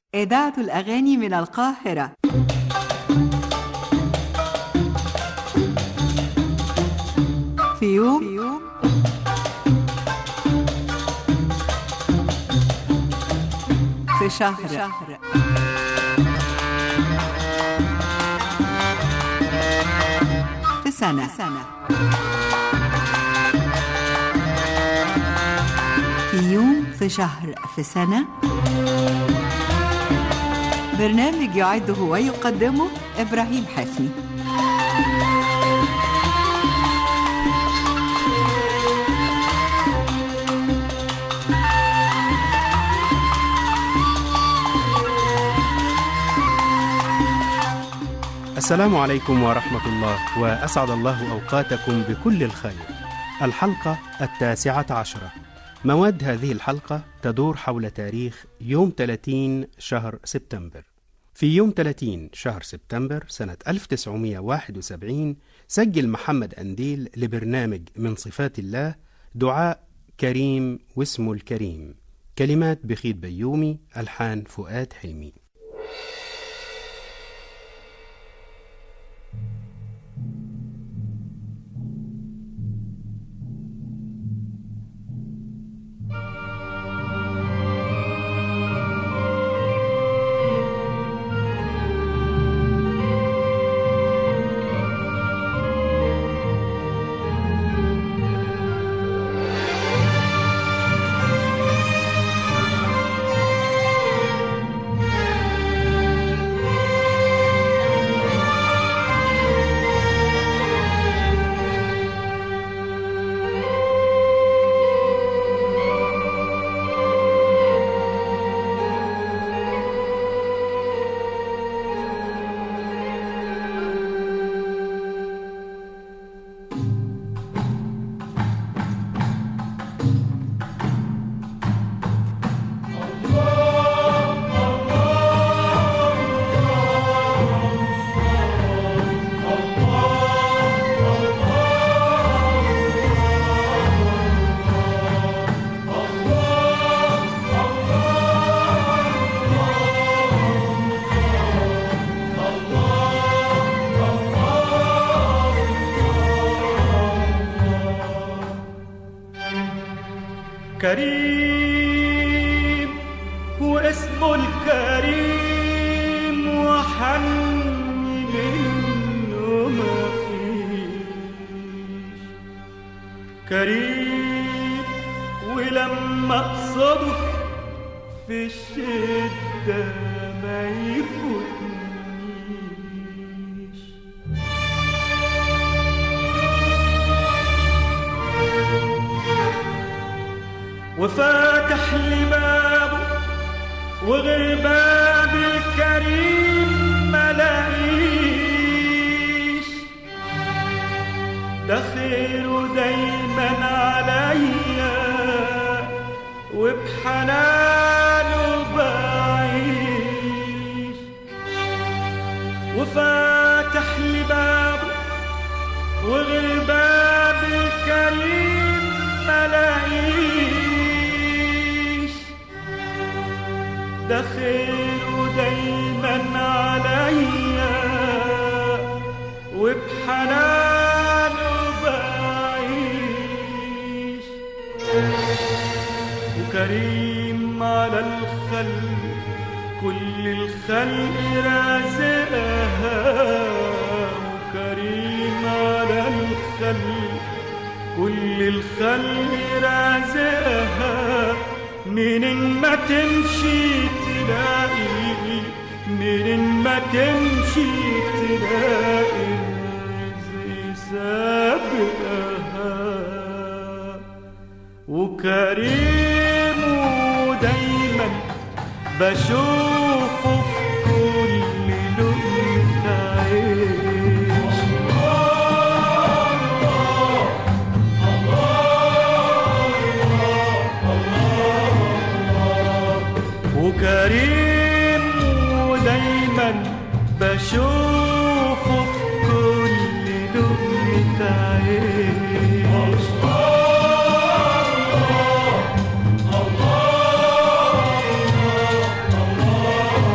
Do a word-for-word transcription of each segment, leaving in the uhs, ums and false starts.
إذاعة الأغاني من القاهرة. في يوم, في يوم في شهر, في, شهر في سنة, في سنة في يوم في شهر في سنة. برنامج يعده ويقدمه إبراهيم حفني. السلام عليكم ورحمة الله، وأسعد الله أوقاتكم بكل الخير. الحلقة التاسعة عشرة. مواد هذه الحلقة تدور حول تاريخ يوم ثلاثين شهر سبتمبر. في يوم ثلاثين شهر سبتمبر سنة ألف وتسعمائة وواحد وسبعين سجل محمد أنديل لبرنامج من صفات الله دعاء كريم واسمه الكريم، كلمات بخيت بيومي، ألحان فؤاد حلمي. كريم واسمه الكريم، وحني منه ما فيش. كريم ولما اقصده في الشدة ما يفوتنيش. وفاتح لي بابه وغير باب الكريم ملاقيش. ده خيره دايما عليا وبحنانه بعيش. وفاتح لي بابه وغير باب الكريم ملاقيش. ده خيره دايما عليا وبحنانه بعيش. وكريم على الخلق كل الخلق رازقها. وكريم على الخلق كل الخلق رازقها. منين ما تمشي تلاقي، منين ما تمشي تلاقي الرزق سابقها. وكريم دايما بشوفه في كل لقمة عيش. وكريم ودايما بشوفه في كل لقمة عيش. الله الله الله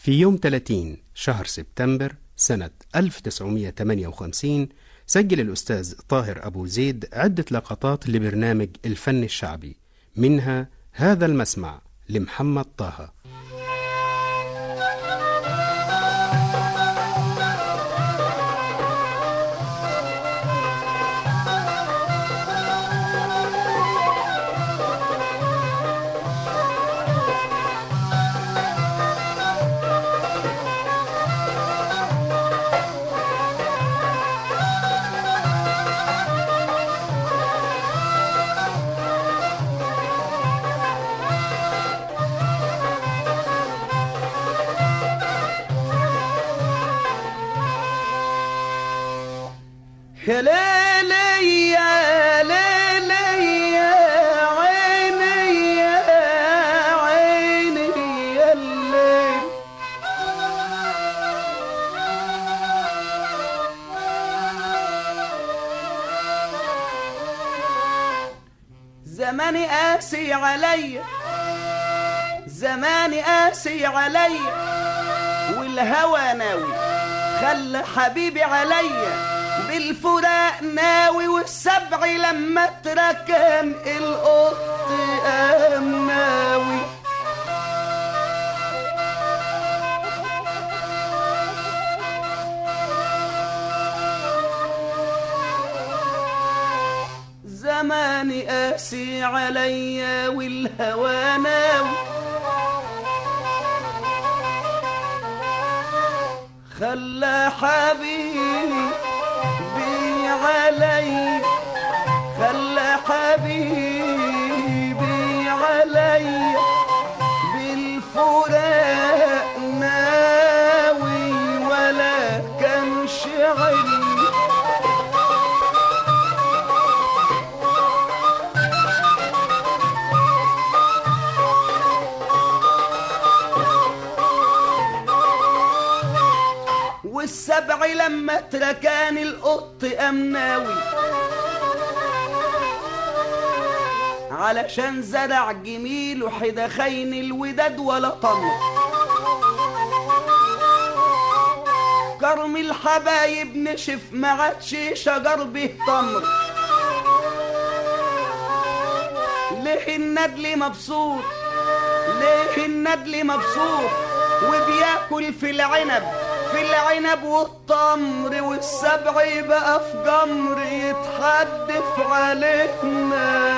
في يوم ثلاثين شهر سبتمبر سنة ألف وتسعمائة وثمانية وخمسين سجل الأستاذ طاهر أبو زيد عدة لقطات لبرنامج الفن الشعبي، منها هذا المسمع لمحمد طه. يا ليلي يا ليلي يا عيني يا عيني يا الليل، زماني قاسي عليا زماني قاسي عليا، والهوى ناوي خلى حبيبي عليا، بالفراق ناوي والسبع لما تركن القط قام ناوي. زماني قاسي عليا والهوى ناوي خلى حبيبي علي خلى حبيبي علي، بالفراق ناوي ولا كان شعري. والسبع لما تركان القط قام ناوي، علشان زرع جميل وحدا خين الوداد ولا طمر، كرم الحبايب نشف ما عادش شجر به تمر. ليه الندل مبسوط ليه الندل مبسوط وبياكل في العنب في العنب والتمر، والسبع يبقى في جمر يتحدف علينا.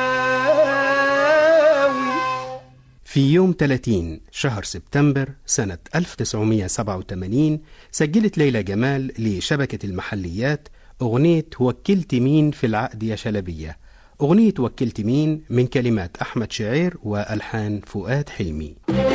في يوم ثلاثين شهر سبتمبر سنة ألف وتسعمائة وسبعة وثمانين سجلت ليلى جمال لشبكة المحليات أغنية وكلت مين في العقد يا شلبية. أغنية وكلت مين من كلمات أحمد شعير وألحان فؤاد حلمي.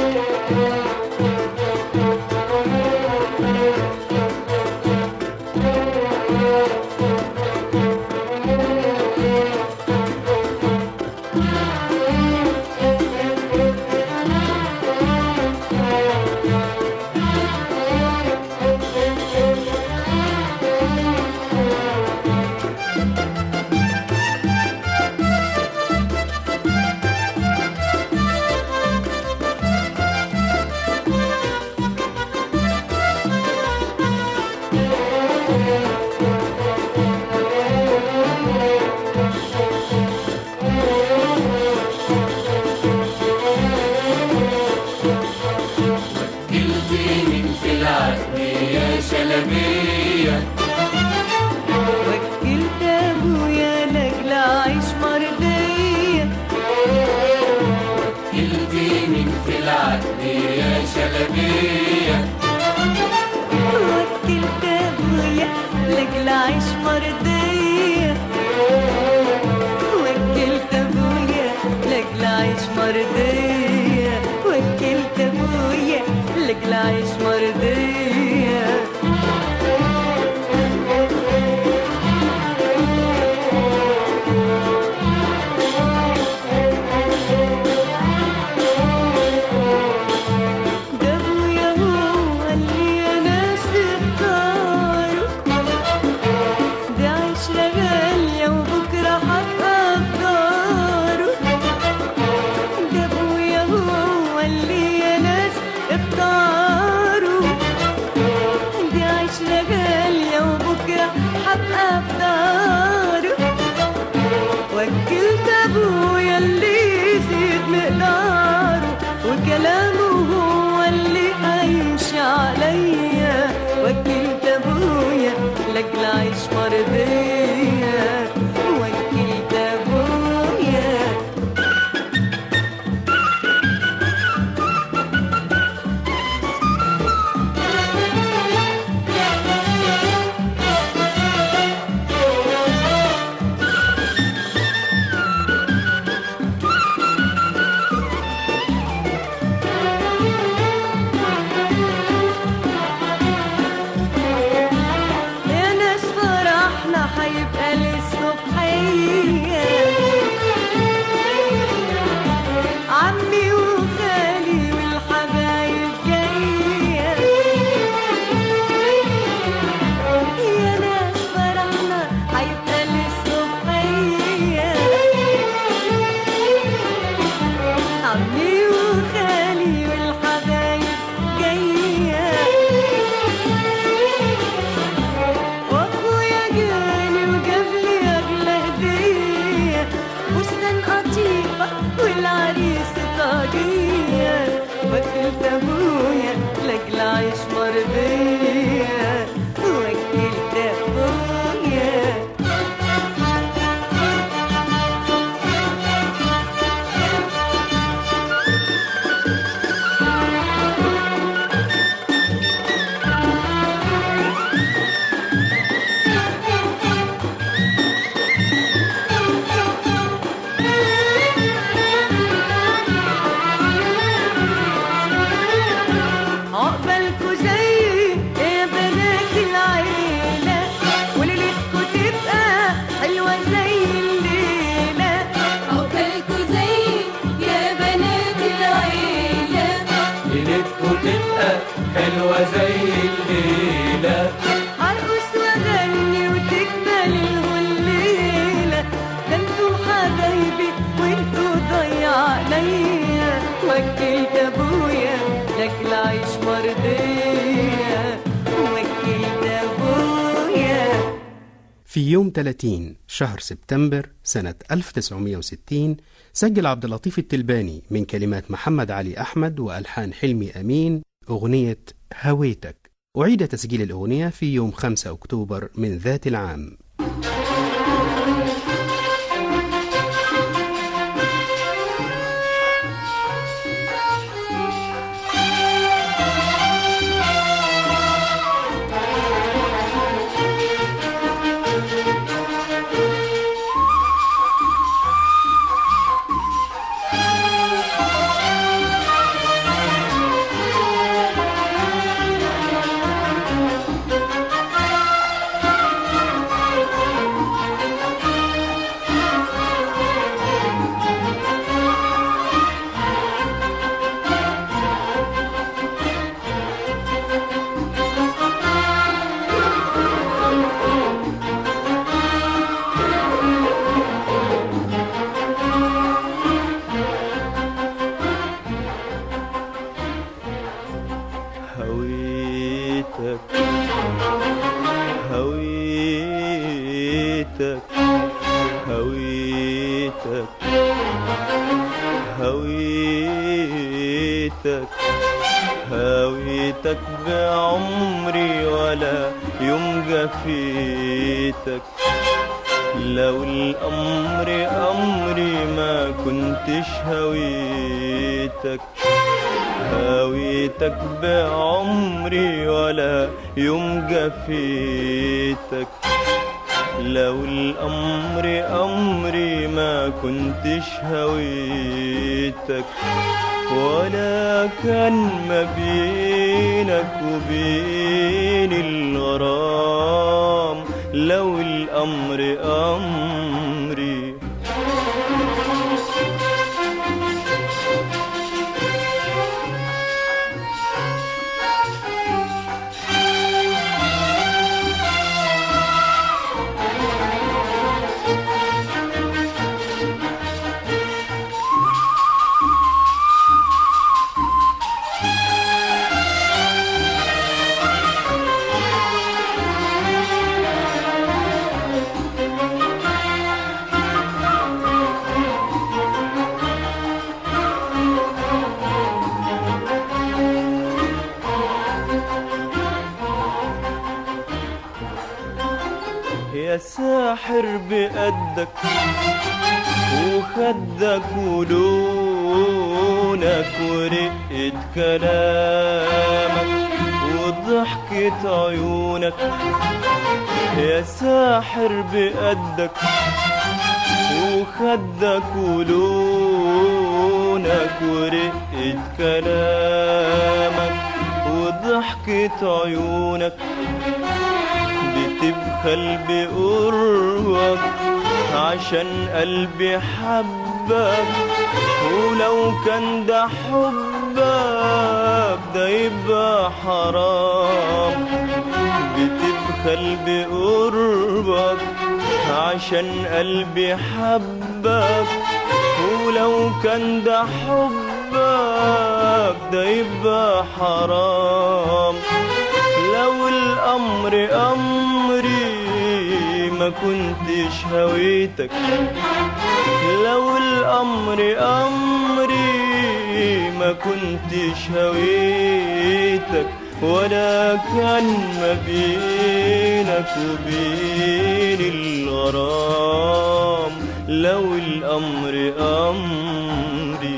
وكلت ابويا لاجل اعيش مرضيه، وكلتي مين في العقد يا شلبيه، وكلت ابويا لاجل اعيش مرضيه، وكلت ابويا لاجل اعيش مرضيه، وكلت ابويا لاجل اعيش مرضيه. اختاروا كلامه هو اللي هيمشي عليا، وكلت ابويا لاجل اعيش مرضية، وكلت ابويا. هيبقى للصبحية، عمي وخالي والحبايب جاية، يا ناس فرحنا هيبقى للصبحية، عمي وخالي والحبايب جاية، واخويا جاني وجاب لي اغلى هديه، فستان قطيفه والعريس طاقيه، وكلت ابويا لاجل اعيش مرضيه، وكلت ابويا. عقبالكوا زي يا بنات العيلة، وليلتكوا تبقى حلوة زي الليلة، عقبالكوا زي يا بنات العيلة، ليلتكوا تبقى حلوة زي الليلة، هرقص واغني وتكمل الليلة، ده انتوا حبايبي وانتوا ضيع عليا، وكلت ابويا لاجل اعيش مرضية، وكلت ابويا. في يوم ثلاثين شهر سبتمبر سنة ألف وتسعمائة وستين سجل عبد اللطيف التلباني من كلمات محمد علي أحمد وألحان حلمي أمين أغنية هويتك. أعيد تسجيل الأغنية في يوم خمسة أكتوبر من ذات العام. هويتك هويتك هويتك هويتك بعمري ولا يوم جفيتك، لو الأمر أمري ما كنتش هويتك، هويتك بعمري ولا يوم جفيتك، لو الأمر أمري ما كنتش هويتك، ولا كان ما بينك وبين الغرام لو الأمر أمري. ساحر بقدك وخدك ولونك ورقة كلامك وضحكة عيونك. يا ساحر بقدك وخدك ولونك ورقة كلامك وضحكة عيونك. بتبخل بقربك عشان قلبي حبك، ولو كان ده حبك ده يبقى حرام. بتبخل بقربك عشان قلبي حبك، ولو كان ده حبك ده يبقى حرام. لو الأمر أمري ما كنتش هويتك، لو الأمر أمري ما كنتش هويتك، ولا كان ما بينك وبين الغرام. لو الأمر أمري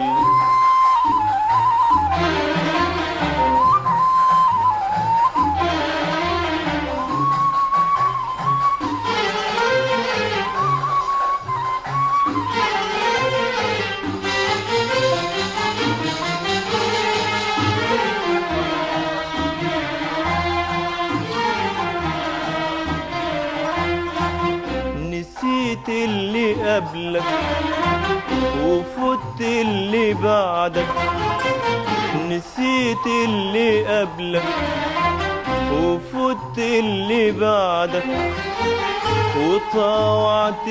نسيت اللي قبلك وفوت اللي بعدك، نسيت اللي قبلك وفوت اللي بعدك، وطاوعت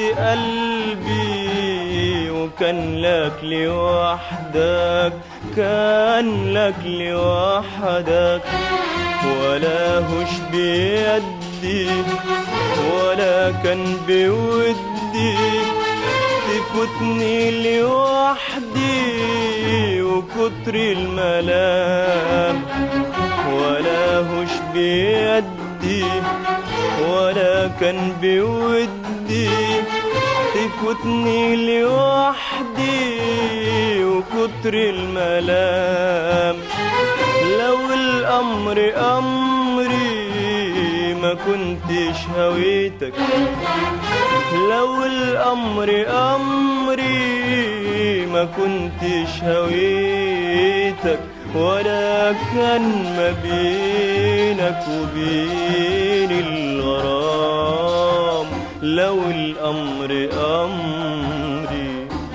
قلبي وكان لك لوحدك، كان لك لوحدك. ولا هوش بيدي ولا كان بودي تفوتني لوحدي وكتر الملام. ولا هوش بيدي ولا كان بودي تفوتني لوحدي وكتر الملام. لو الأمر أمري ما كنتش هويتك، لو الأمر أمري ما كنتش هويتك، ولا كان ما بينك وبين الغرام. لو الأمر أمري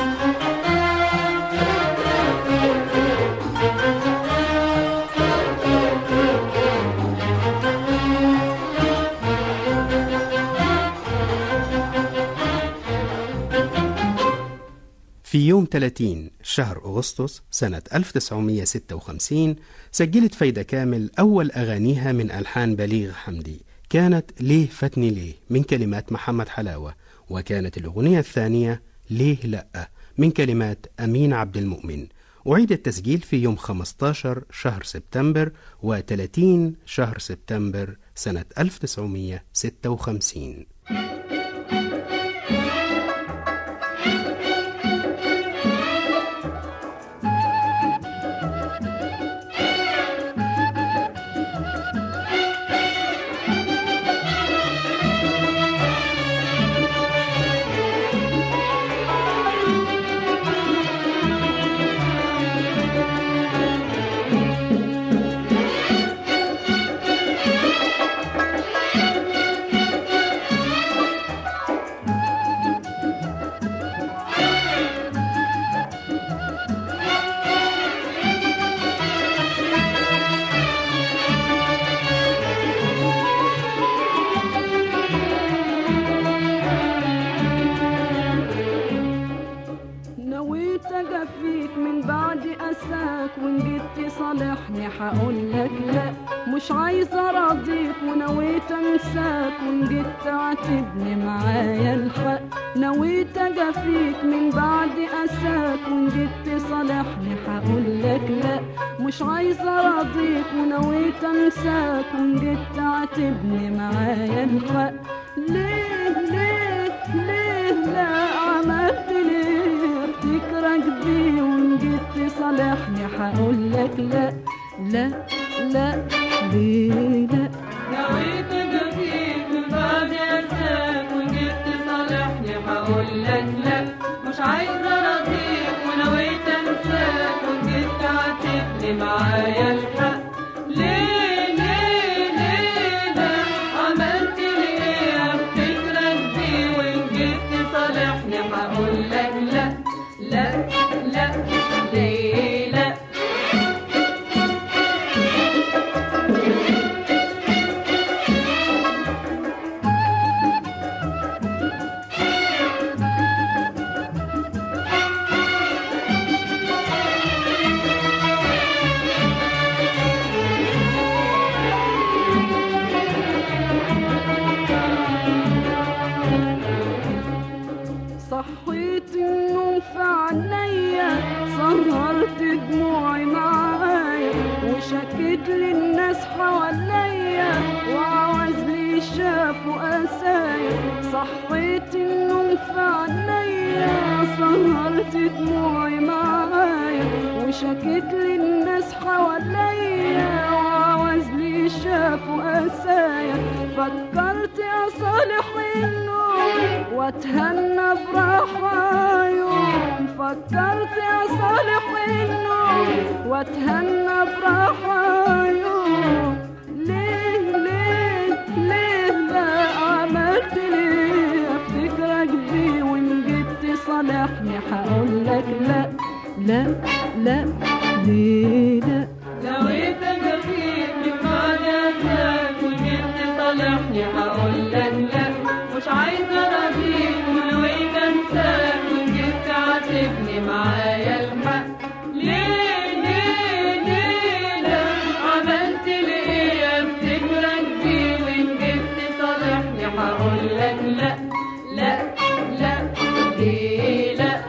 في يوم ثلاثين شهر أغسطس سنة ألف وتسعمائة وستة وخمسين سجلت فايدة كامل أول أغانيها من ألحان بليغ حمدي، كانت ليه فاتني ليه من كلمات محمد حلاوة، وكانت الأغنية الثانية ليه لأ من كلمات أمين عبد المؤمن. أعيد التسجيل في يوم خمسة عشر شهر سبتمبر وثلاثين شهر سبتمبر سنة ألف وتسعمائة وستة وخمسين. حقولك لا مش عايزة راضيك ونويت انساك وان جيت تعاتبني معايا الحق. نويت اجافيك من بعد اساك وان جيت تصالحني حقولك لا مش عايزة راضيك ونويت انساك وان جيت تعاتبني معايا الحق. ليه ليه تصالحني هقول لك لا لا لا ليه لا. نويت اجافيك من بعد انساك وان جيت تصالحني هقول لك لا. مش عايزه اراضيك ونويت انساك وان جيت تعاتبني معايا الحق. ليه ليه ليه ده عملت لي ايه افتكرك بيه وان جيت تصالحني هقول لك لا لا لا ليه لا. صحيت النوم في عينيا سهرت دموعي معايا وشكيت للناس حواليا وعوزلي شافوا قسايا. صحيت النوم في عينيا سهرت دموعي معايا وشكيت للناس حواليا وعوزلي شافوا قسايا. فكرت اصالح النوم واتهنى براحة يوم. فكرت اصالح النوم واتهنى براحة يوم. ليه ليه ليه لا عملت ليه افتكرك بيه وان جيت تصالحني هقول لك لا لا لا ليه لا. نويت اجافيك من بعد انساك وان جيت تصالحني هقول لك لا. مش عايزه اراضيك ونويت انساك وان جيت تعاتبني معايا الحق. ليه ليه ليه لا عملت لي ايه افتكرك بيه وان جيت تصالحني هقول لك لا لا لا ليه لا.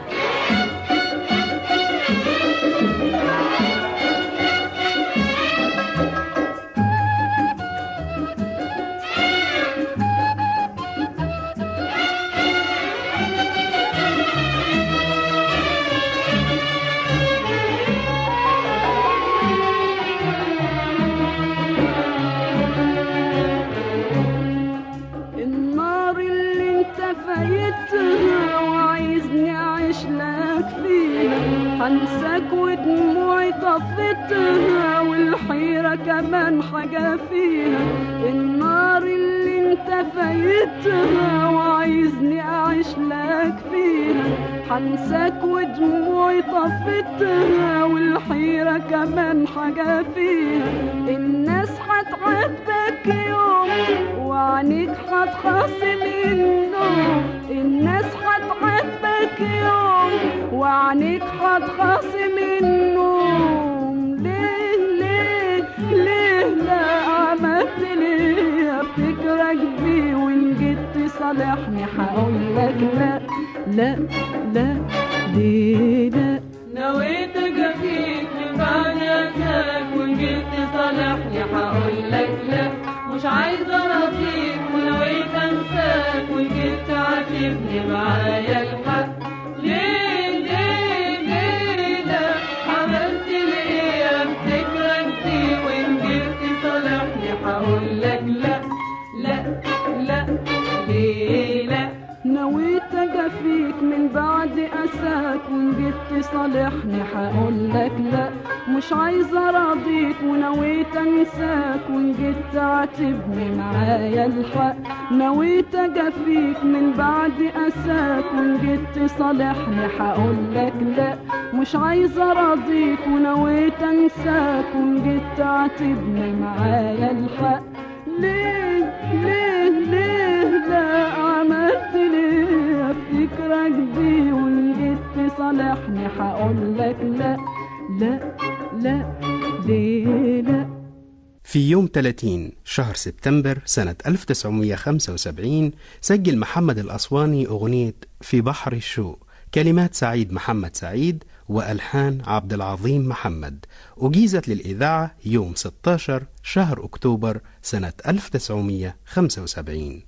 النار اللي انت فايتها وعايزني اعيش لك فيها هنساك ودموعي طفتها والحيرة كمان حاجة فيها. النار اللي انت فايتها وعايزني اعيش لك فيها هنساك ودموعي طفتها والحيرة كمان حاجة فيها. الناس هتعاتبك يوم وعنيك هتخاصم النوم. الناس هتعاتبك يوم وعنيك هتخاصم النوم. ليه ليه ليه لا عملت ليه افتكرك بيه وان جيت تصالحني هقول لك لا لا لا ليه لا. نويت اجافيك من بعد انساك وان جيت تصالحني هقول لك لا. مش عايزه اراضيك ونويت انساك وان جيت تعاتبني معايا الحق. ليه ليه ليه لا عملت لي ايه افتكرك بيه وان جيت تصالحني هقول لك لا لا لا ليه لا. نويت اجافيك من بعد اساك وان جيت تصالحني هقول لك لا. مش عايزه اراضيك ونويت انساك وان جيت تعاتبني معايا الحق. نويت اجافيك من بعد اساك وان جيت تصالحني هقول لك لا. مش عايزه اراضيك ونويت انساك وان جيت تعاتبني معايا الحق. ليه ليه ليه لا عملت ليه افتكرك بيه وان جيت تصالحني هقول لك لا لا لا ليه لا. في يوم ثلاثين شهر سبتمبر سنة ألف وتسعمائة وخمسة وسبعين سجل محمد الأسواني أغنية في بحر الشوق، كلمات سعيد محمد سعيد وألحان عبد العظيم محمد، أجيزت للإذاعة يوم ستة عشر شهر أكتوبر سنة ألف وتسعمائة وخمسة وسبعين.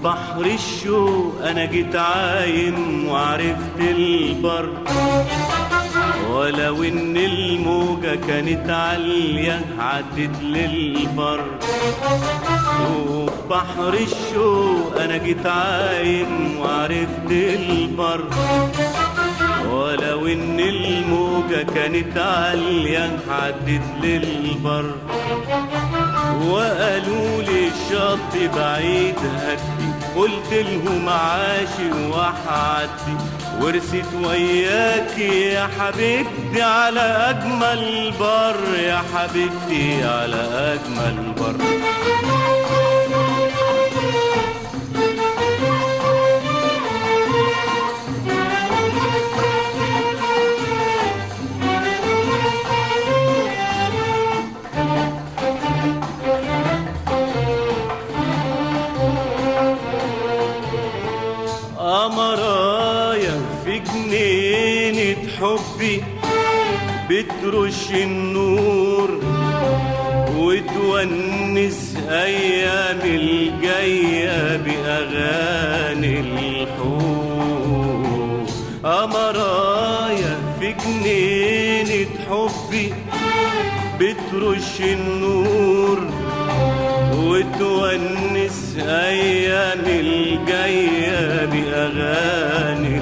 بحر الشوق انا جيت عايم وعرفت البر، ولو ان الموجة كانت عالية عدت للبر. وفي بحر الشوق انا جيت عايم وعرفت البر، ولو ان الموجة كانت عالية عدت للبر. وقالوا لي الشط بعيد هدي، قلت لهم عاشي وحعدي، ورثت وياكي يا حبيبتي على اجمل بر، يا حبيبتي على اجمل بر. قمرايا في جنينة حبي بترش النور وتونس أيام الجاية بأغاني الحب. قمرايا في جنينة حبي بترش النور وتونس أيام الجاية بأغاني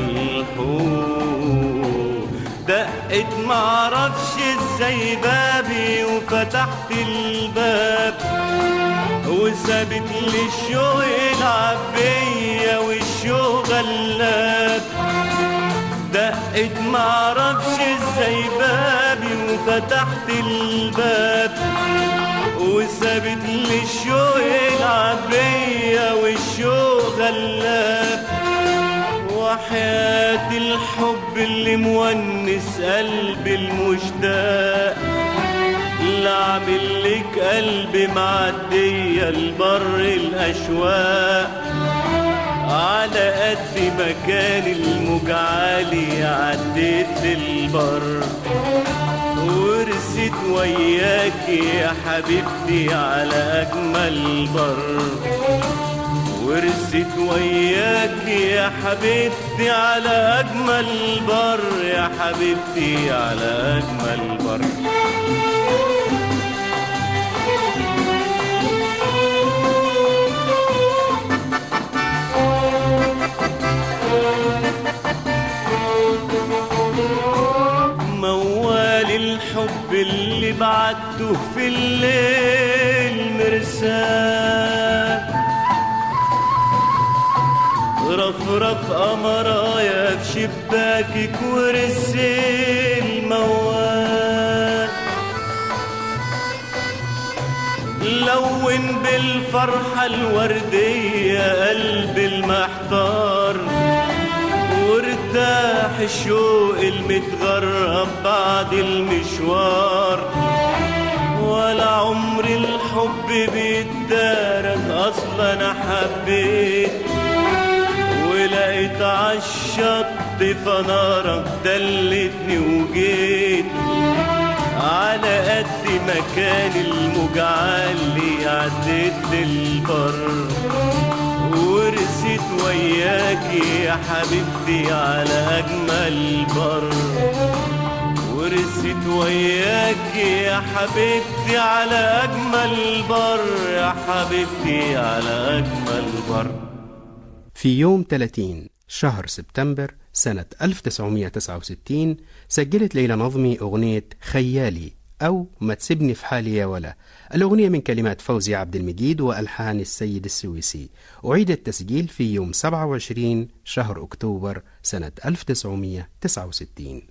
الحب. دقت معرفش ازاي بابي وفتحت الباب، وسابت لي الشوق يلعب بيا والشوق غلاب. دقت معرفش ازاي بابي وفتحت الباب، وسابت لي الشوق يلعب بيا والشوق غلاب. وحياة الحب اللي مونس قلبي المشتاق، لعمل لك قلبي معدية البر الأشواق. على قد ما كان الموج عالي عديت للبر، ورثت وياكي يا حبيبتي على أجمل بر. ورثت وياكي يا حبيبتي على أجمل بر، يا حبيبتي على أجمل بر. موال الحب اللي بعته في الليل مرسال، رفرف قمرايا في شباكك ورسيل موال. لون بالفرحة الوردية قلبي المحتار، وارتاح الشوق المتغرب بعد المشوار. ولا عمر الحب بيتدارك اصلا انا حبيت، ولقيت عالشط فنارك دلتني وجيت. على قد ما كان الموج عالي عديت للبر، ورثت وياكي يا حبيبتي على أجمل بر. ورثت وياكي يا حبيبتي على أجمل بر، يا حبيبتي على أجمل بر. في يوم ثلاثين شهر سبتمبر سنة ألف وتسعمائة وتسعة وستين سجلت ليلى نظمي أغنية خيالي أو ما تسيبني في حالي يا ولا. الأغنية من كلمات فوزي عبد المجيد وألحان السيد السويسي. أعيد التسجيل في يوم سبعة وعشرين شهر أكتوبر سنة ألف وتسعمائة وتسعة وستين.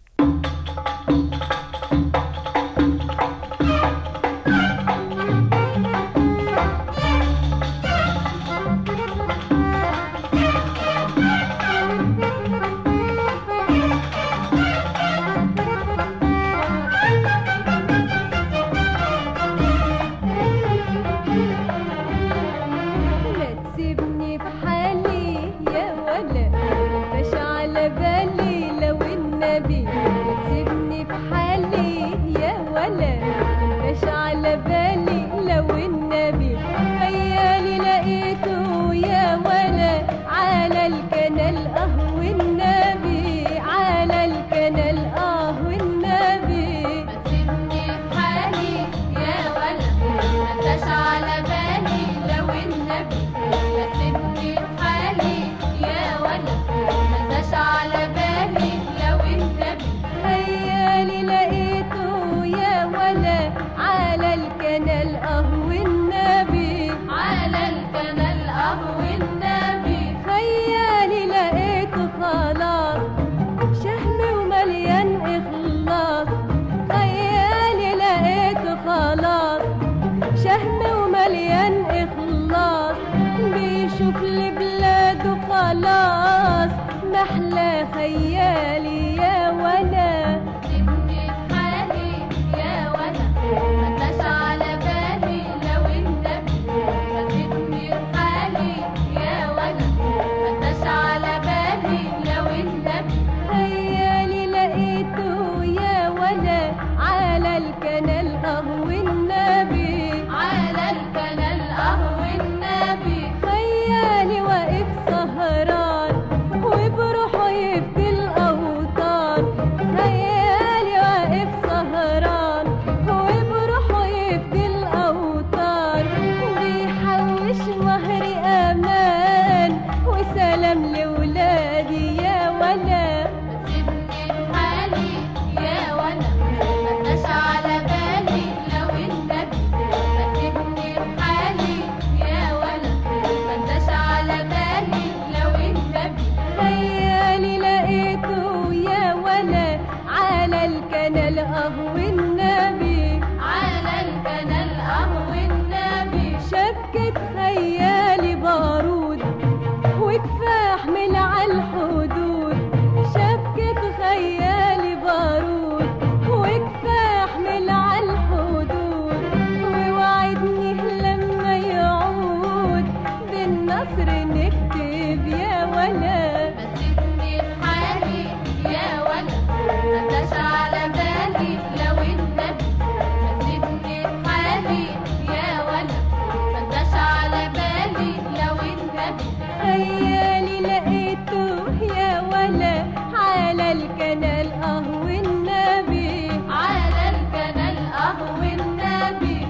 بالي لو النبي واشوف لي بلاده خلاص محلى خيالي يا ولا سيبني بحالي يا ولا متاش على بالي لو النبي سيبني بحالي يا ولا متاش على بالي لو النبي خيالي لقيته يا ولا على الكنال قهو النبي على الكنال قهو النبي خيالي واقف سهران وبروحه يفدي الأوطان خيالي واقف سهران وبروحه يفدي الأوطان بيحوش مهر أمان وسلام لولادي يا ولا سيبني بحالي يا ولا متاش على بالي لو النبي سيبني بحالي يا ولا متاش على بالي لو النبي خيالي لقيته يا ولا على الكنال قهو النبي على الكنال قهو النبي شبكة خيالي بارود وكفاح من على الحدود شبكة خيالي بارود وكفاح من على الحدود ووعدني لما يعود بالنصر نكتب يا ولا سيبني بحالي يا ولا متاش على بالي لو النبي سيبني بحالي يا ولا متاش على بالي لو النبي خيالي لقيته يا ولا على الكنال قهو النبي على الكنال قهو النبي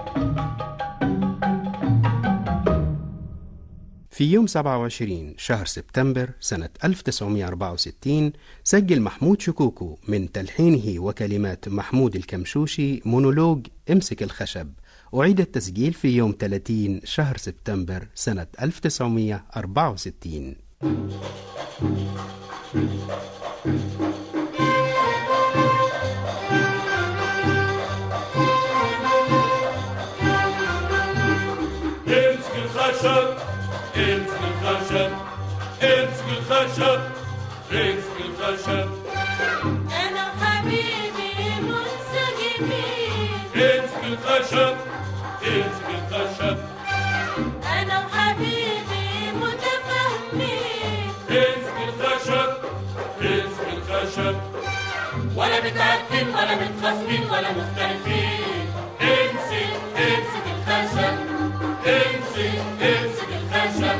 في يوم سبعة وعشرين شهر سبتمبر سنة ألف وتسعمائة وأربعة وستين سجل محمود شكوكو من تلحينه وكلمات محمود الكمشوشي مونولوج امسك الخشب. أعيد التسجيل في يوم ثلاثين شهر سبتمبر سنة ألف وتسعمائة وأربعة وستين. امسك الخشب امسك الخشب امسك الخشب امسك الخشب انا وحبيبي منسجمين امسك الخشب امسك الخشب انا وحبيبي متفاهمين امسك الخشب امسك الخشب ولا متعارفين ولا متخاصمين ولا مختلفين. امسك امسك الخشب امسك امسك الخشب.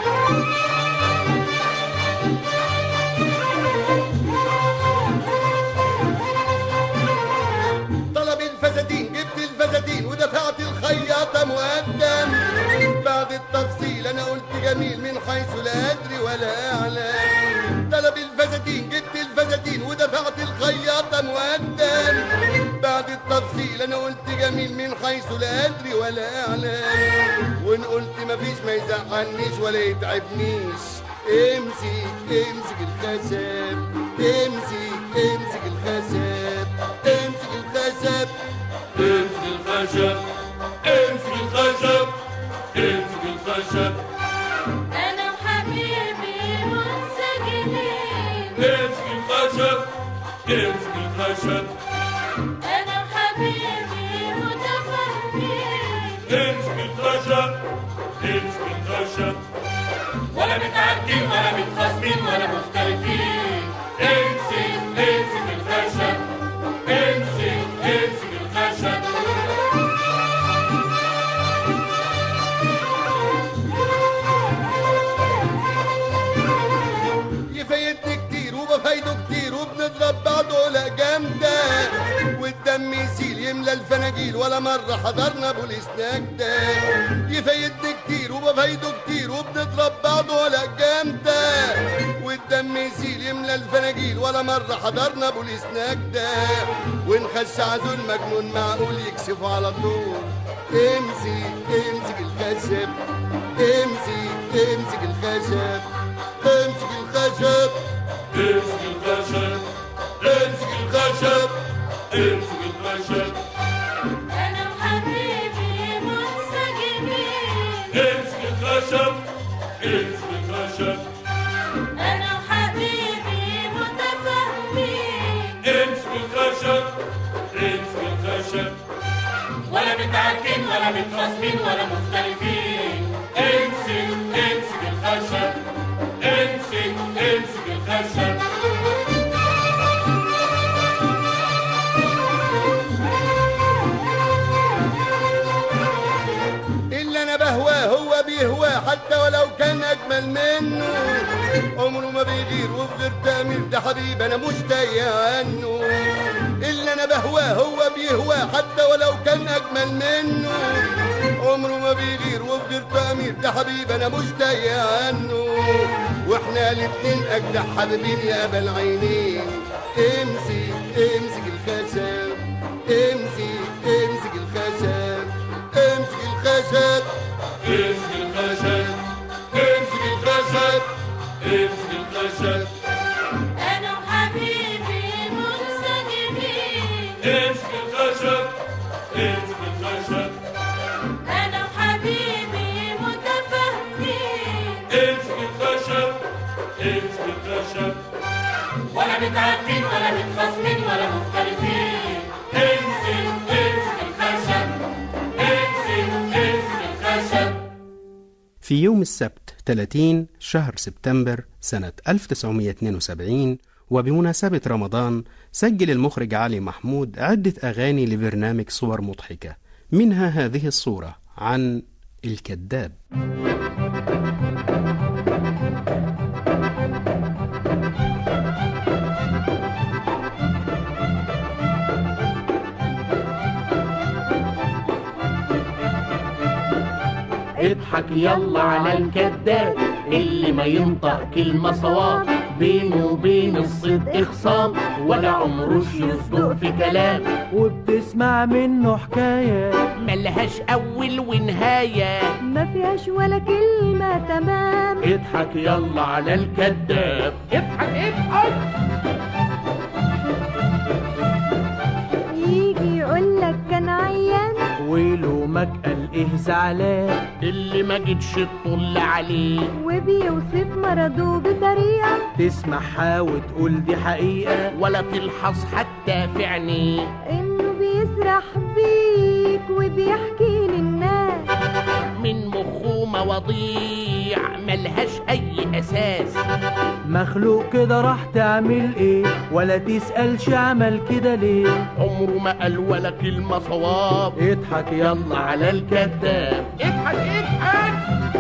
طلب الفساتين جبت الفساتين ودفعت الخياطة مقدم بعد التفصيل انا قلت جميل من حيث لا ادري ولا اعلم. طلب الفساتين جبت الفساتين ودفعت الخياطة مقدم بعد التفصيل انا قلت جميل من حيث لا ادري ولا اعلم. وان قلت مفيش ما يزعلنيش ولا يتعبنيش. امسك امسك الخشب امسك امسك الخشب امسك الخشب امسك الخشب امسك الخشب امسك الخشب انا وحبيبي منسجمين امسك الخشب امسك الخشب انا وحبيبي متفاهمين امسك الخشب امسك الخشب ولا متعارفين ولا متخاصمين ولا مختلفين. امسك امسك الخشب امسك امسك الخشب. يفيدني كتير وبفايده كتير وبنضرب بعض ولا جامدة والدم يسيل يملى الفناجيل ولا مرة حضرنا بوليس نجدة. يفيدني كتير وبفايده كتير وبنضرب بعض ولا جامدة والدم يسيل يملى الفناجيل ولا مرة حضرنا بوليس نجدة. ونخش عزول مجنون معقول يكشفوا على طول. امسك امسك الخشب امسك امسك الخشب امسك الخشب امسك الخشب امسك الخشب امسك الخشب انا وحبيبي منسجمين امسك الخشب امسك الخشب أنا وحبيبي متفاهمين امسك الخشب امسك الخشب ولا متعاركين ولا متخاصمين ولا مختلفين امسك امسك الخشب امسك امسك الخشب اللي انا بهواه هو بيهواه حتى ولو كان اجمل منه عمره ما بيغير وفي غير تأمير ده حبيب انا مشتاق عنه اللي انا بهواه هو بيهواه حتى ولو كان اجمل منه عمره ما بيغير وفي غير تأمير ده حبيب انا مشتاق عنه واحنا الاتنين اجدع حبيبين يا ابا العينين امسك امسك الخشب امسك امسك الخشب امسك الخشب امسك الخشب امسك الخشب امسك الخشب أنا وحبيبي منسجمين امسك الخشب امسك الخشب أنا وحبيبي متفاهمين امسك الخشب امسك الخشب ولا متعاركين ولا متخاصمين ولا مختلفين امسك امسك الخشب امسك امسك الخشب. في يوم السبت ثلاثين شهر سبتمبر سنة ألف وتسعمائة واثنين وسبعين وبمناسبة رمضان سجل المخرج علي محمود عدة أغاني لبرنامج صور مضحكة، منها هذه الصورة عن الكذاب. اضحك يلا على الكذاب اللي ما ينطق كلمة صواب بينه وبين الصدق خصام ولا عمره يصدق في كلام وبتسمع منه حكاية ملهاش أول ونهاية ما فيهاش ولا كلمة تمام. اضحك يلا على الكذاب اضحك اضحك يجي يقولك كان عيان ويلومك قال ايه زعلان اللي ما جيتش تطل عليه وبيوصف مرضه بطريقة تسمعها وتقول دي حقيقة ولا تلحظ حتى في عينيه انه بيسرح بيك وبيحكي للناس من مخه مواضيع ملهاش اي اساس. مخلوق كده راح تعمل ايه ولا تسألش عمل كده ليه عمره ما قال ولا كلمة صواب اضحك يلا على الكذاب اضحك اضحك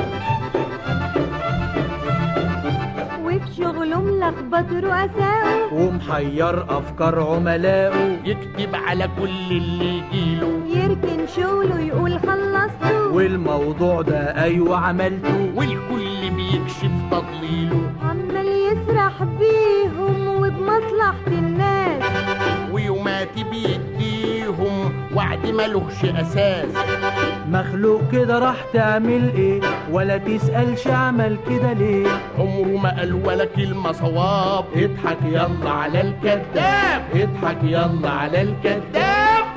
وفي شغله ملخبط رؤسائه ومحير افكار عملائه يكتب على كل اللي يجيله يركن شغله يقول خلصته والموضوع ده ايوه عملته والكل بيكشف تضليله عمال يسرح بيهم وبمصلحة الناس ويوماتي بيديهم وعد ملوش اساس. مخلوق كده راح تعمل ايه ولا تسألش عمل كده ليه عمره ما قال ولا كلمة صواب اضحك يلا على الكذاب اضحك يلا على الكذاب.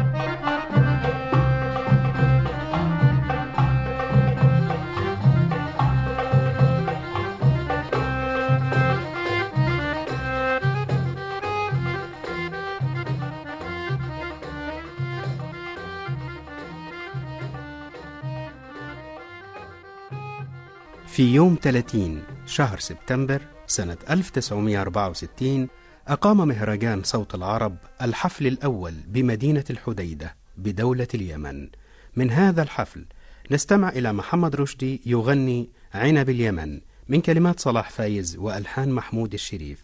في يوم ثلاثين شهر سبتمبر سنة ألف وتسعمائة وأربعة وستين أقام مهرجان صوت العرب الحفل الأول بمدينة الحديدة بدولة اليمن. من هذا الحفل نستمع إلى محمد رشدي يغني عنب اليمن من كلمات صلاح فايز وألحان محمود الشريف.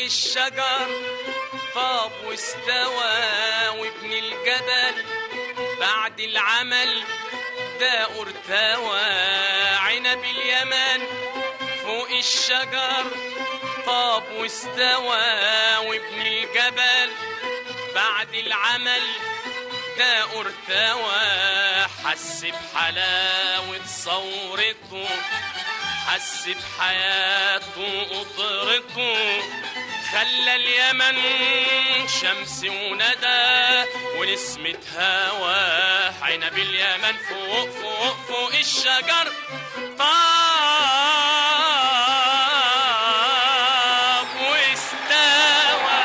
الشجر طاب واستوى وابن الجبل بعد العمل ده ارتوى عنب اليمن فوق الشجر طاب واستوى وابن الجبل بعد العمل ده ارتوى حس بحلاوة ثورته حس بحياته قدرته خلى اليمن شمس وندى ونسمة هوا عنب اليمن فوق فوق فوق الشجر طاب واستوى.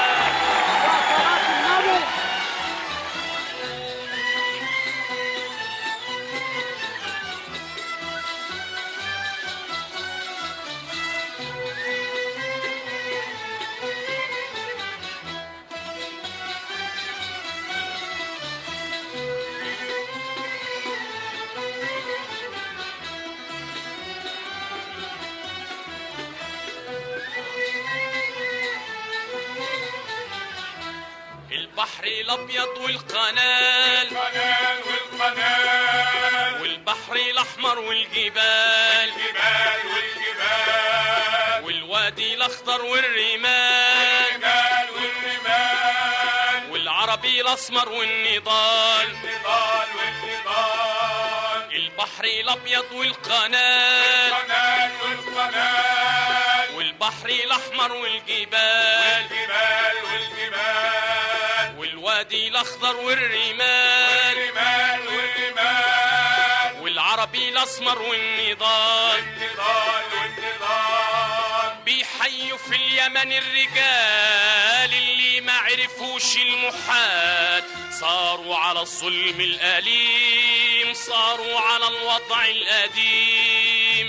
البحر الابيض والقنال والقنال والقنال والبحر الاحمر والجبال والجبال والجبال والوادي الاخضر والرمال والرمال والرمال والعربي الاسمر والنضال والنضال والنضال البحر الابيض والقنال والقنال والقنال والبحر الاحمر والجبال والجبال والجبال والوادي الاخضر والرمال والرمال والرمال والعربي الاسمر والنضال والنضال والنضال بيحيوا في اليمن الرجال اللي ما عرفوش المحال صاروا على الظلم الأليم صاروا على الوضع القديم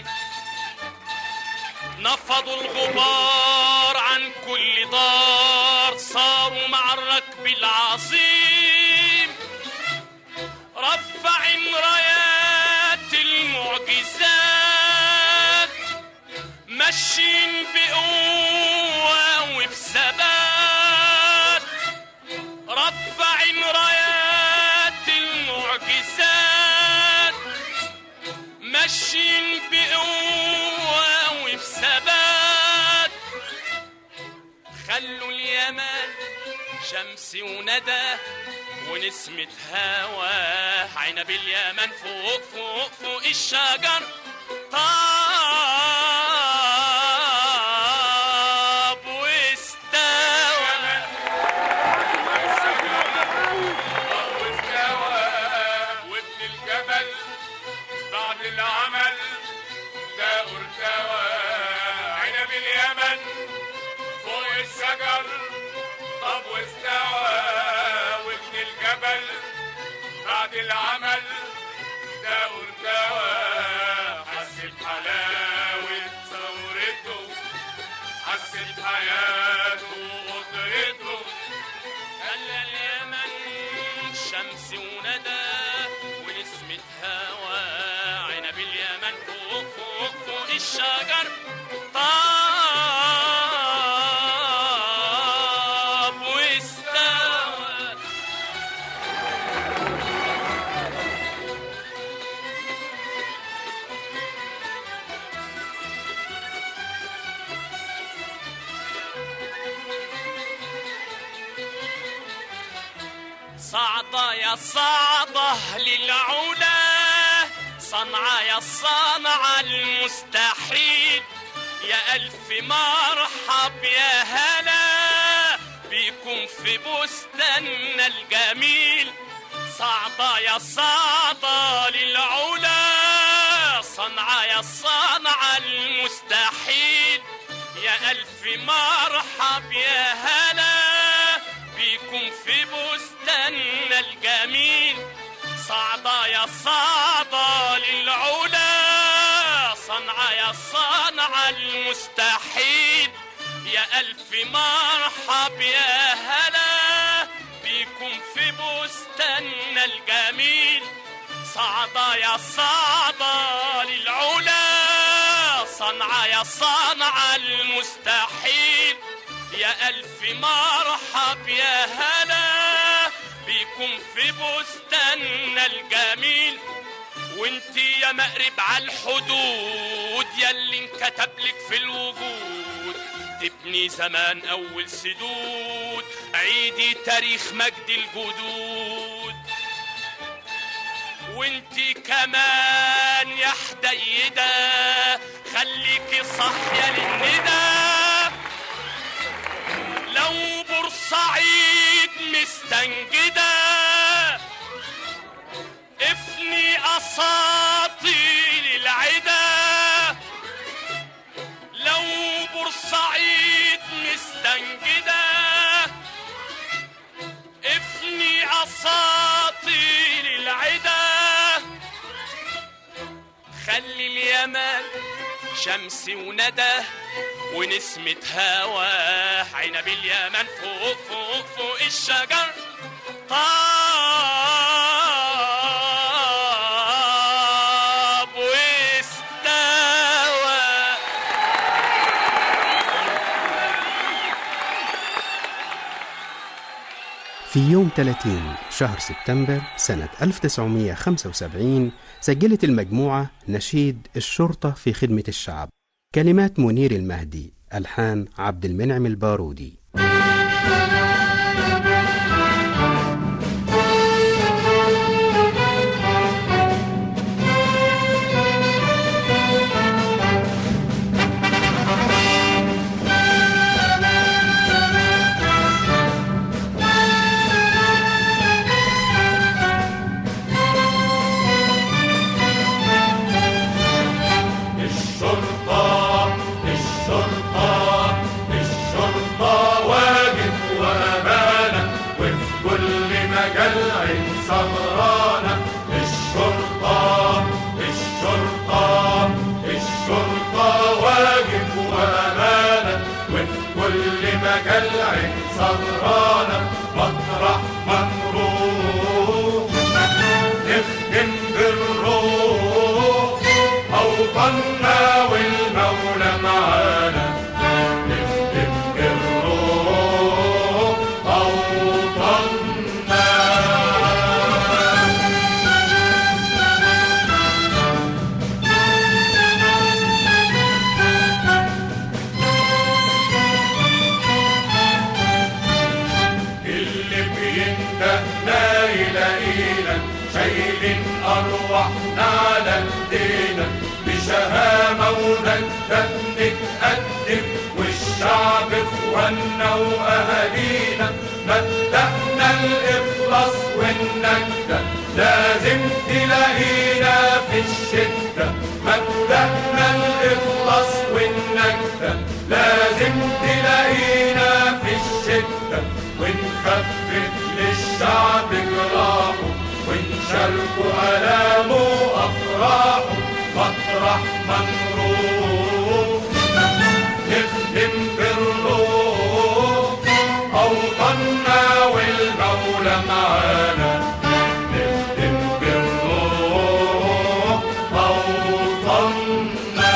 نفضوا الغبار عن كل دار صاروا مع الركب العظيم رفع رايات المعجزات ماشيين بقوة وبثبات رفع رايات المعجزات ماشيين بقوة وبثبات خلوا اليمن شمس وندى ونسمة هوا عنب اليمن فوق فوق فوق الشجر طاب واستوى طاب واستوى وابن الجبل بعد العمل ده ارتوى عنب اليمن فوق الشجر طاب واستوى وابن الجبل بعد العمل ده ارتوى حس بحلاوة ثورته حس بحياته وقدرته خلى اليمن شمس وندى ونسمة هوا عنب اليمن فوق فوق فوق الشجر طاب واستوى. صعدة يا صعدة للعلا صنعة يا صنعة المستحيل يا ألف مرحب يا هلا بيكم في بستاننا الجميل صعدة يا صعدة للعلا صنعة يا صنعة المستحيل يا ألف مرحب يا هلا بيكم في بستاننا الجميل صعدة يا صعدة للعلا صنعة يا صنعة المستحيل يا ألف مرحب يا هلا بيكم في بستاننا الجميل صعدة يا صعدة للعلا صنعة يا صنعة المستحيل يا ألف مرحب يا هلا بيكم في بستاننا الجميل. وانتي يا مقرب على الحدود ياللي انكتبلك في الوجود تبني زمان أول سدود، عيدي تاريخ مجد الجدود. وانتي كمان يا حديدة خليكي صاحية للندى، لو بورسعيد مستنجدة افني أساطيل العدا. لو بورسعيد مستنجدة افني أساطيل العدا. خلي اليمن شمس وندى ونسمة هوا، عنب اليمن فوق فوق فوق الشجر طاب واستوى. في يوم ثلاثين شهر سبتمبر سنة ألف وتسعمائة وخمسة وسبعين سجلت المجموعة نشيد الشرطة في خدمة الشعب، كلمات منير المهدي، ألحان عبد المنعم البارودي. صغرانا مطرح ما نروح نخدم بالروح أوطننا والمولى معانا. نخدم بالروح أوطننا. شايلين أرواحنا على ايدينا بشهامة وندى نتقدم والشعب اخوانا وأهالينا. مبدأنا الإخلاص والنجدة لازم تلاقينا في الشدة. مبدأنا الإخلاص والنجدة لازم تلاقينا في الشدة. ونخفف للشعب جراحه ونشاركوا آلامه وأفراحه مطرح ما نروح. نخدم بالروح أوطننا والمولى معانا. نخدم بالروح أوطننا.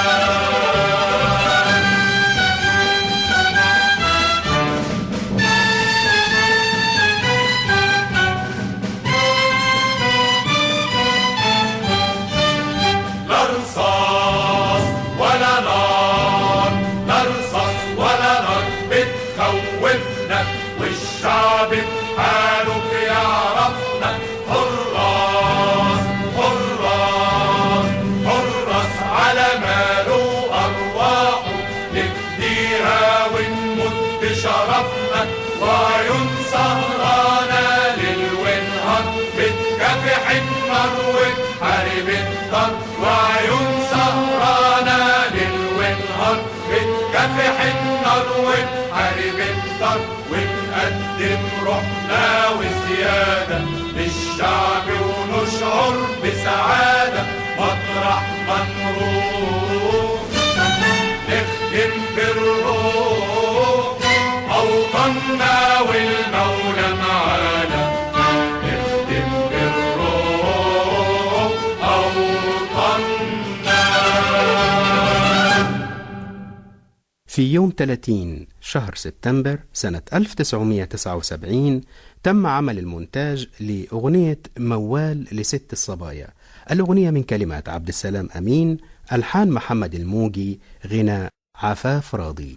والشعب بحاله يعرفنا. حراس حراس حراس على ماله وأرواحه نفديها ونموت بشرفنا. وعيون سهرانة ليل ونهار بتكافح النار وتحارب الدار. وعيون سهرانة ليل ونهار بتكافح النار وتحارب الدار. ونقدم روحنا وزيادة للشعب ونشعر بسعادة مطرح ما نروح. نخدم بالروح أوطننا والمولى معانا. نخدم بالروح أوطننا. في يوم ثلاثين شهر سبتمبر سنة ألف وتسعمائة وتسعة وسبعين تم عمل المونتاج لأغنية موال لست الصبايا. الأغنية من كلمات عبد السلام أمين، ألحان محمد الموجي، غناء عفاف راضي.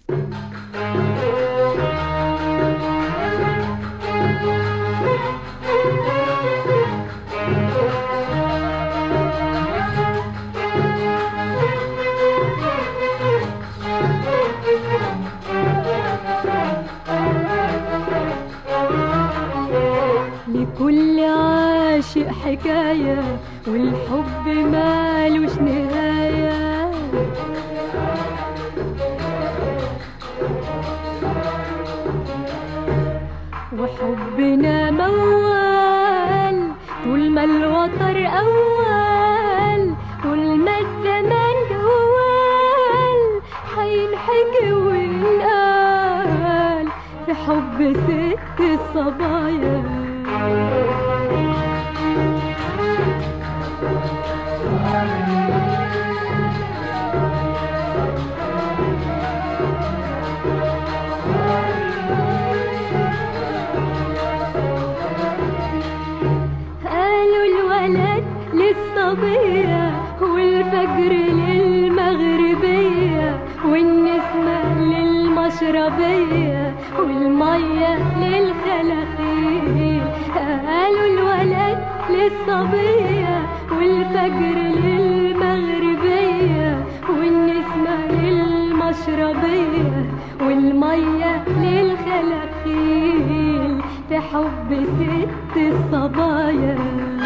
لكل عاشق حكاية والحب مالوش نهاية، وحبنا موال طول ما الوتر أول، طول ما الزمان جوال حينحكي وينقال في حب ست الصبايا. قالوا الولد للصبية والفجر للمغربية والنسمة للمشربية والمية للخلاخيل. قالوا الولد للصبية والفجر للمغربية والنسمة للمشربية والمية للخلاخيل في حب ست الصبايا.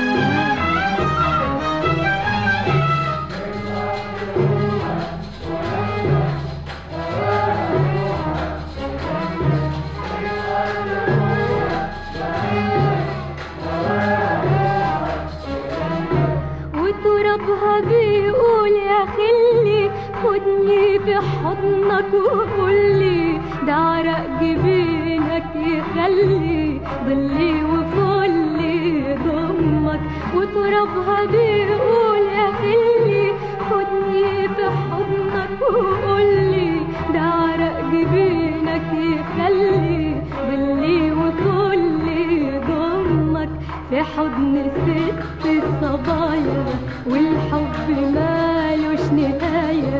وترابها بيقول يا خلي خدني في حضنك وقولي ده عرق جبينك يخلي ضلي وفلي ضمك. وترابها بيقول يا خلي خدني في حضنك وقولي ده عرق جبينك يخلي ضلي وفلي ضمك في حضن ست الصبايا والحب مالوش نهاية.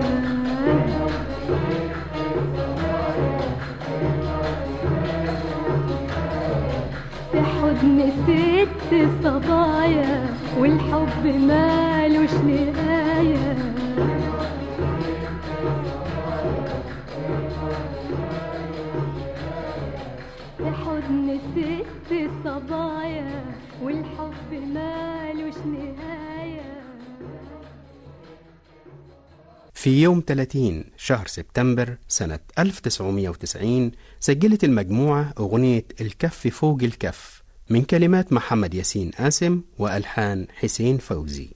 في حضن ست الصبايا والحب مالوش نهاية. في حضن ست الصبايا والحب مالوش نهاية. في يوم ثلاثين شهر سبتمبر سنة ألف وتسعمائة وتسعين سجلت المجموعة أغنية الكف فوق الكف من كلمات محمد ياسين قاسم وألحان حسين فوزي.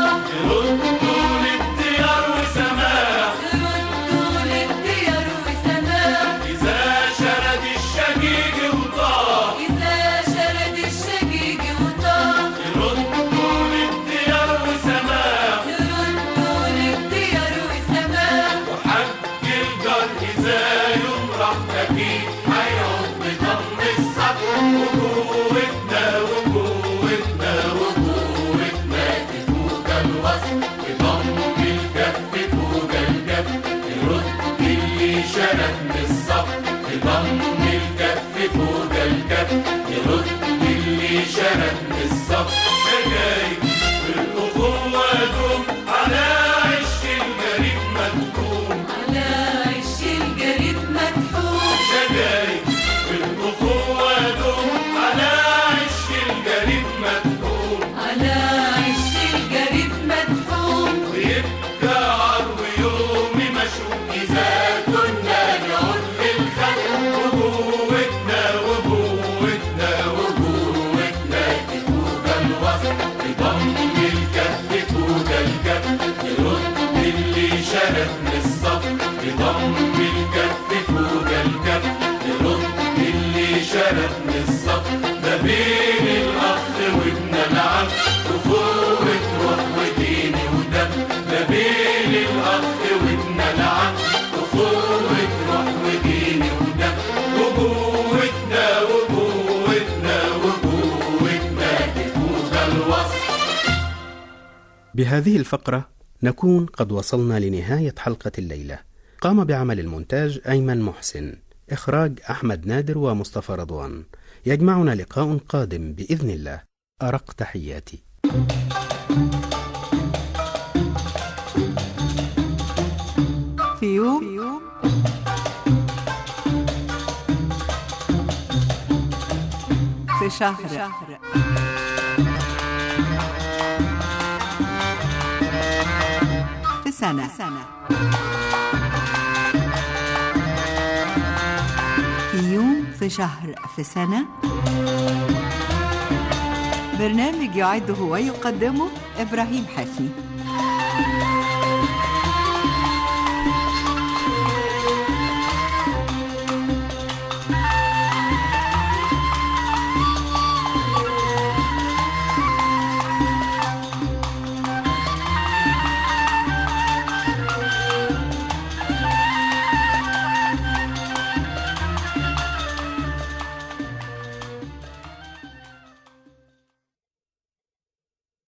ردوا للديار وسماح، ردوا للديار وسماح. ننسى يوم رحنا فيه هيعود بضم الصف وجوتنا وجوتنا وجوتنا تفوق الوصف بضم الكف فوق الكف يرد اللي شرد من الصف بضم الكف فوق الكف يرد اللي شرد من الصف شجايب والأخوة دوم على عش الجريب مدكوم على عش الجريب مدحوم شجايب والأخوة دوم على عش الجريب مدكوم على عش الجريب مدحوم ويبقى عرو يومي مشوق إذا كنا نعود للخلق وجوتنا وجوتنا وجوتنا تفوق الوصف بضم الكف فوق الكف يرد اللي شرد من الصف بضم الكف فوق الكف يرد اللي شرد من الصف ما بين الأخ وابن العم أخوة روح ودين ودم ما بين الأخ وابن العم أخوة روح ودين ودم وجوتنا وجوتنا وجوتنا تفوق الوصف. بهذه الفقرة نكون قد وصلنا لنهاية حلقة الليلة. قام بعمل المونتاج أيمن محسن، إخراج أحمد نادر ومصطفى رضوان. يجمعنا لقاء قادم بإذن الله. أرق تحياتي. في يوم في شهر في سنة في يوم في شهر في سنة. برنامج يعده ويقدمه إبراهيم حفني.